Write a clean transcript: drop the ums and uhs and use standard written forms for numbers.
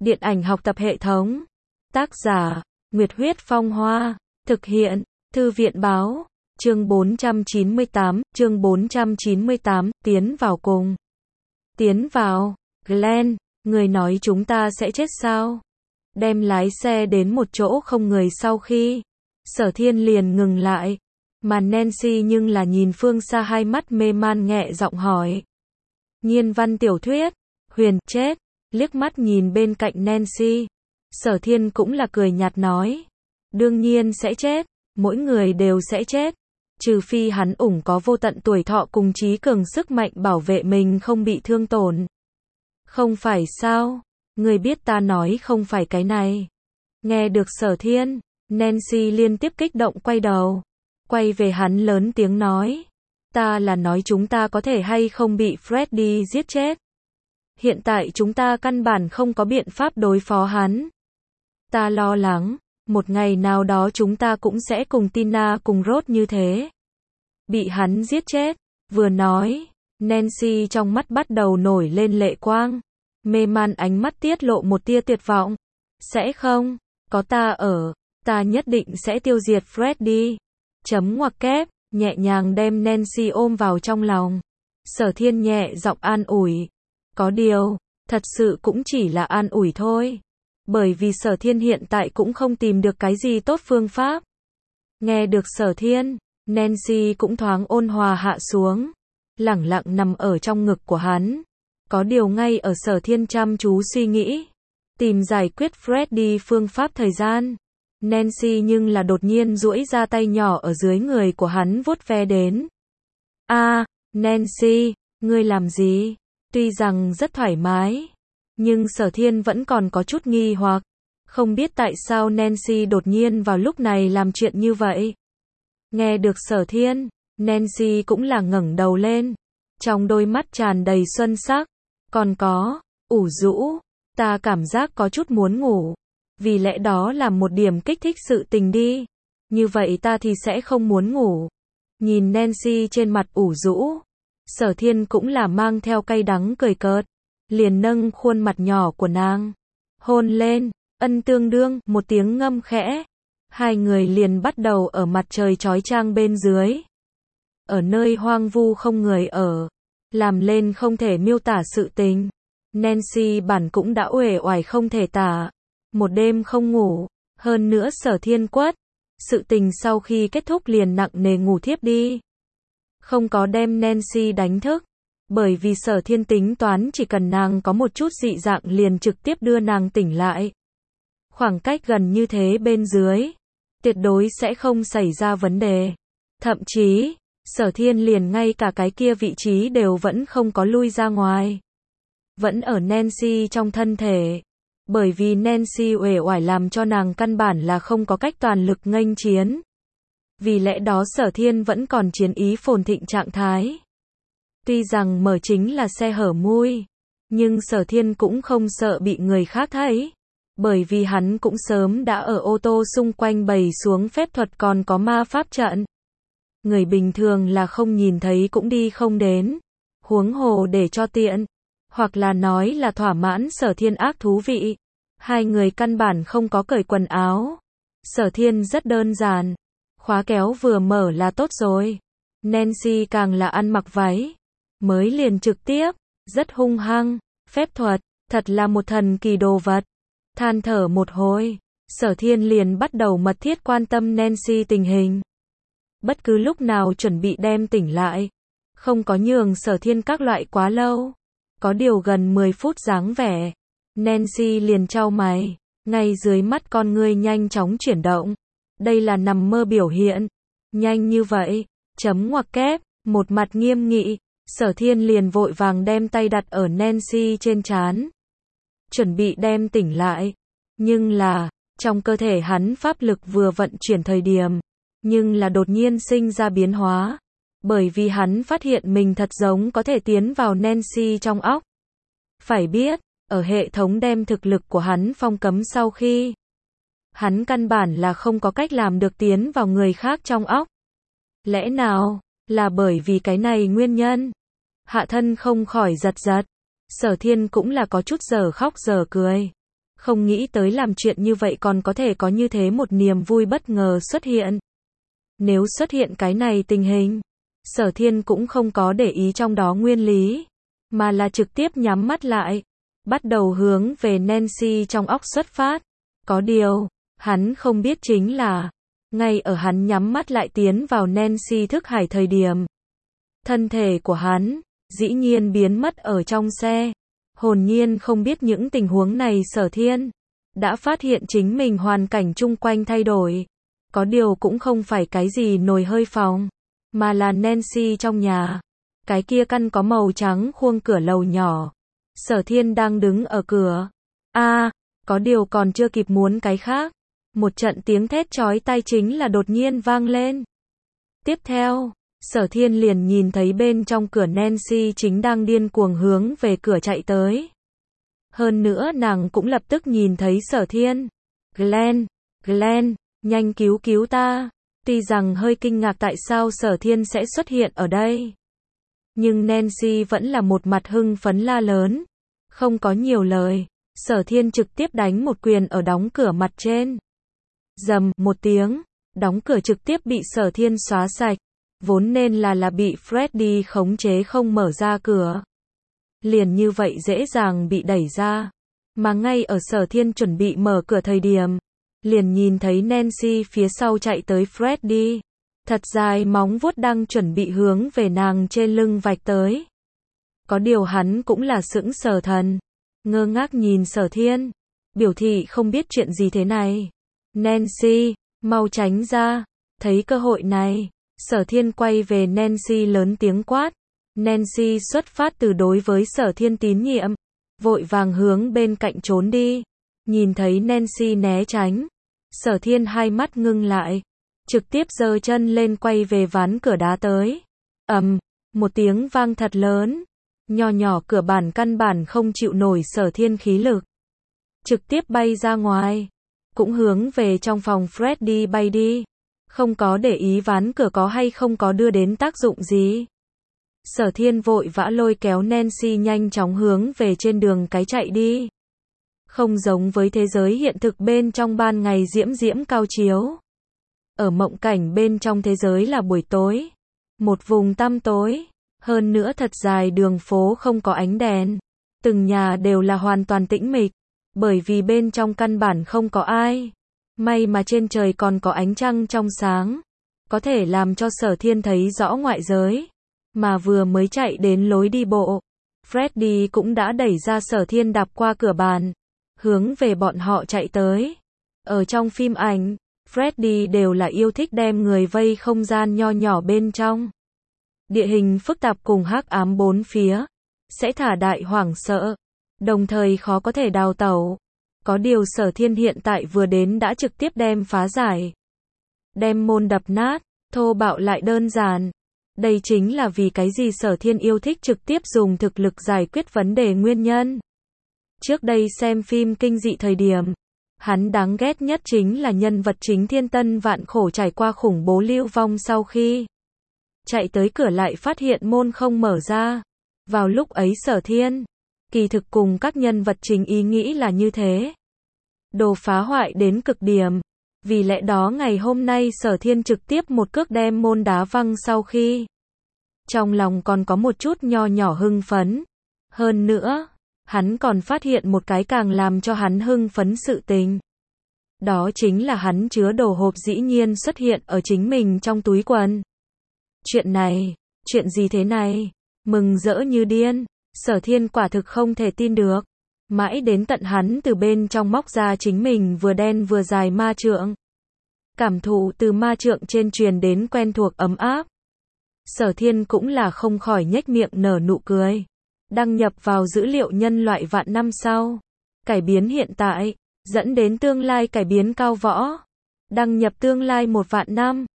Điện ảnh học tập hệ thống. Tác giả, Nguyệt Huyết Phong Hoa. Thực hiện, Thư viện Báo. Chương 498, tiến vào cùng. Tiến vào, Glenn, người nói chúng ta sẽ chết sao? Đem lái xe đến một chỗ không người sau khi Sở Thiên liền ngừng lại, mà Nancy nhưng là nhìn phương xa hai mắt mê man nhẹ giọng hỏi. Nhiên văn tiểu thuyết, huyền, chết, liếc mắt nhìn bên cạnh Nancy. Sở Thiên cũng là cười nhạt nói. Đương nhiên sẽ chết, mỗi người đều sẽ chết. Trừ phi hắn có vô tận tuổi thọ cùng trí cường sức mạnh bảo vệ mình không bị thương tổn. Không phải sao? Người biết ta nói không phải cái này. Nghe được Sở Thiên, Nancy liên tiếp kích động quay đầu. Quay về hắn lớn tiếng nói. Ta là nói chúng ta có thể hay không bị Freddy giết chết. Hiện tại chúng ta căn bản không có biện pháp đối phó hắn. Ta lo lắng, một ngày nào đó chúng ta cũng sẽ cùng Tina cùng Rose như thế. Bị hắn giết chết. Vừa nói, Nancy trong mắt bắt đầu nổi lên lệ quang. Mê man ánh mắt tiết lộ một tia tuyệt vọng. Sẽ không, có ta ở, ta nhất định sẽ tiêu diệt Freddy. Chấm ngoặc kép, nhẹ nhàng đem Nancy ôm vào trong lòng. Sở Thiên nhẹ giọng an ủi. Có điều, thật sự cũng chỉ là an ủi thôi. Bởi vì Sở Thiên hiện tại cũng không tìm được cái gì tốt phương pháp. Nghe được Sở Thiên, Nancy cũng thoáng ôn hòa hạ xuống. Lẳng lặng nằm ở trong ngực của hắn. Có điều ngay ở Sở Thiên chăm chú suy nghĩ. Tìm giải quyết Freddy phương pháp thời gian. Nancy nhưng là đột nhiên duỗi ra tay nhỏ ở dưới người của hắn vuốt ve đến. Nancy, ngươi làm gì? Tuy rằng rất thoải mái, nhưng Sở Thiên vẫn còn có chút nghi hoặc. Không biết tại sao Nancy đột nhiên vào lúc này làm chuyện như vậy. Nghe được Sở Thiên, Nancy cũng là ngẩng đầu lên. Trong đôi mắt tràn đầy xuân sắc. Còn có, ủ rũ, ta cảm giác có chút muốn ngủ. Vì lẽ đó là một điểm kích thích sự tình đi. Như vậy ta thì sẽ không muốn ngủ. Nhìn Nancy trên mặt ủ rũ. Sở Thiên cũng là mang theo cay đắng cười cợt. Liền nâng khuôn mặt nhỏ của nàng. Hôn lên, ân tương đương, một tiếng ngâm khẽ. Hai người liền bắt đầu ở mặt trời chói chang bên dưới. Ở nơi hoang vu không người ở. Làm lên không thể miêu tả sự tình. Nancy bản cũng đã uể oải không thể tả. Một đêm không ngủ. Hơn nữa Sở Thiên quất. Sự tình sau khi kết thúc liền nặng nề ngủ thiếp đi. Không có đem Nancy đánh thức. Bởi vì Sở Thiên tính toán chỉ cần nàng có một chút dị dạng liền trực tiếp đưa nàng tỉnh lại. Khoảng cách gần như thế bên dưới. Tuyệt đối sẽ không xảy ra vấn đề. Thậm chí, Sở Thiên liền ngay cả cái kia vị trí đều vẫn không có lui ra ngoài. Vẫn ở Nancy trong thân thể. Bởi vì Nancy uể oải làm cho nàng căn bản là không có cách toàn lực nghênh chiến. Vì lẽ đó Sở Thiên vẫn còn chiến ý phồn thịnh trạng thái. Tuy rằng mở chính là xe hở mui, nhưng Sở Thiên cũng không sợ bị người khác thấy. Bởi vì hắn cũng sớm đã ở ô tô xung quanh bày xuống phép thuật còn có ma pháp trận. Người bình thường là không nhìn thấy cũng đi không đến. Huống hồ để cho tiện. Hoặc là nói là thỏa mãn Sở Thiên ác thú vị. Hai người căn bản không có cởi quần áo. Sở Thiên rất đơn giản. Khóa kéo vừa mở là tốt rồi. Nancy càng là ăn mặc váy. Mới liền trực tiếp. Rất hung hăng. Phép thuật. Thật là một thần kỳ đồ vật. Than thở một hồi. Sở Thiên liền bắt đầu mật thiết quan tâm Nancy tình hình. Bất cứ lúc nào chuẩn bị đem tỉnh lại. Không có nhường Sở Thiên các loại quá lâu. Có điều gần 10 phút dáng vẻ. Nancy liền chau mày. Ngay dưới mắt con ngươi nhanh chóng chuyển động. Đây là nằm mơ biểu hiện. Nhanh như vậy. Chấm ngoặc kép. Một mặt nghiêm nghị. Sở Thiên liền vội vàng đem tay đặt ở Nancy trên trán. Chuẩn bị đem tỉnh lại. Nhưng là, trong cơ thể hắn pháp lực vừa vận chuyển thời điểm. Nhưng là đột nhiên sinh ra biến hóa. Bởi vì hắn phát hiện mình thật giống có thể tiến vào Nancy trong óc. Phải biết, ở hệ thống đem thực lực của hắn phong cấm sau khi. Hắn căn bản là không có cách làm được tiến vào người khác trong óc. Lẽ nào, là bởi vì cái này nguyên nhân? Hạ thân không khỏi giật giật. Sở Thiên cũng là có chút giờ khóc giờ cười. Không nghĩ tới làm chuyện như vậy còn có thể có như thế một niềm vui bất ngờ xuất hiện. Nếu xuất hiện cái này tình hình, Sở Thiên cũng không có để ý trong đó nguyên lý, mà là trực tiếp nhắm mắt lại, bắt đầu hướng về Nancy trong óc xuất phát. Có điều, hắn không biết chính là, ngay ở hắn nhắm mắt lại tiến vào Nancy thức hải thời điểm, thân thể của hắn, dĩ nhiên biến mất ở trong xe. Hồn nhiên không biết những tình huống này Sở Thiên đã phát hiện chính mình hoàn cảnh chung quanh thay đổi. Có điều cũng không phải cái gì nồi hơi phòng, mà là Nancy trong nhà. Cái kia căn có màu trắng khuôn cửa lầu nhỏ. Sở Thiên đang đứng ở cửa. Có điều còn chưa kịp muốn cái khác. Một trận tiếng thét chói tai chính là đột nhiên vang lên. Tiếp theo, Sở Thiên liền nhìn thấy bên trong cửa Nancy chính đang điên cuồng hướng về cửa chạy tới. Hơn nữa nàng cũng lập tức nhìn thấy Sở Thiên. Glenn, nhanh cứu ta. Tuy rằng hơi kinh ngạc tại sao Sở Thiên sẽ xuất hiện ở đây, nhưng Nancy vẫn là một mặt hưng phấn la lớn. Không có nhiều lời, Sở Thiên trực tiếp đánh một quyền ở đóng cửa mặt trên. Rầm một tiếng, đóng cửa trực tiếp bị Sở Thiên xóa sạch. Vốn nên là bị Freddy khống chế không mở ra cửa. Liền như vậy dễ dàng bị đẩy ra. Mà ngay ở Sở Thiên chuẩn bị mở cửa thời điểm, liền nhìn thấy Nancy phía sau chạy tới Freddy. Thật dài móng vuốt đang chuẩn bị hướng về nàng trên lưng vạch tới. Có điều hắn cũng là sững sờ thần, ngơ ngác nhìn Sở Thiên, biểu thị không biết chuyện gì thế này. Nancy, mau tránh ra. Thấy cơ hội này, Sở Thiên quay về Nancy lớn tiếng quát. Nancy xuất phát từ đối với Sở Thiên tín nhiệm, vội vàng hướng bên cạnh trốn đi. Nhìn thấy Nancy né tránh, Sở Thiên hai mắt ngưng lại, trực tiếp giơ chân lên quay về ván cửa đá tới. Một tiếng vang thật lớn, nho nhỏ cửa bản căn bản không chịu nổi Sở Thiên khí lực, trực tiếp bay ra ngoài, cũng hướng về trong phòng Freddy bay đi, không có để ý ván cửa có hay không có đưa đến tác dụng gì. Sở Thiên vội vã lôi kéo Nancy nhanh chóng hướng về trên đường cái chạy đi. Không giống với thế giới hiện thực bên trong ban ngày diễm diễm cao chiếu. Ở mộng cảnh bên trong thế giới là buổi tối. Một vùng tăm tối. Hơn nữa thật dài đường phố không có ánh đèn. Từng nhà đều là hoàn toàn tĩnh mịch. Bởi vì bên trong căn bản không có ai. May mà trên trời còn có ánh trăng trong sáng. Có thể làm cho Sở Thiên thấy rõ ngoại giới. Mà vừa mới chạy đến lối đi bộ, Freddy cũng đã đẩy ra Sở Thiên đạp qua cửa bàn, hướng về bọn họ chạy tới. Ở trong phim ảnh, Freddy đều là yêu thích đem người vây không gian nho nhỏ bên trong. Địa hình phức tạp cùng hắc ám bốn phía, sẽ thả đại hoảng sợ, đồng thời khó có thể đào tẩu. Có điều Sở Thiên hiện tại vừa đến đã trực tiếp đem phá giải. Đem môn đập nát, thô bạo lại đơn giản. Đây chính là vì cái gì Sở Thiên yêu thích trực tiếp dùng thực lực giải quyết vấn đề nguyên nhân. Trước đây xem phim kinh dị thời điểm, hắn đáng ghét nhất chính là nhân vật chính thiên tân vạn khổ trải qua khủng bố lưu vong sau khi chạy tới cửa lại phát hiện môn không mở ra. Vào lúc ấy Sở Thiên, kỳ thực cùng các nhân vật chính ý nghĩ là như thế. Đồ phá hoại đến cực điểm. Vì lẽ đó ngày hôm nay Sở Thiên trực tiếp một cước đem môn đá văng sau khi trong lòng còn có một chút nho nhỏ hưng phấn. Hơn nữa, hắn còn phát hiện một cái càng làm cho hắn hưng phấn sự tình. Đó chính là hắn chứa đồ hộp dĩ nhiên xuất hiện ở chính mình trong túi quần. Chuyện gì thế này? Mừng rỡ như điên, Sở Thiên quả thực không thể tin được. Mãi đến tận hắn từ bên trong móc ra chính mình vừa đen vừa dài ma trượng. Cảm thụ từ ma trượng trên truyền đến quen thuộc ấm áp. Sở Thiên cũng là không khỏi nhếch miệng nở nụ cười. Đăng nhập vào dữ liệu nhân loại vạn năm sau. Cải biến hiện tại, dẫn đến tương lai cải biến cao võ. Đăng nhập tương lai 1 vạn năm.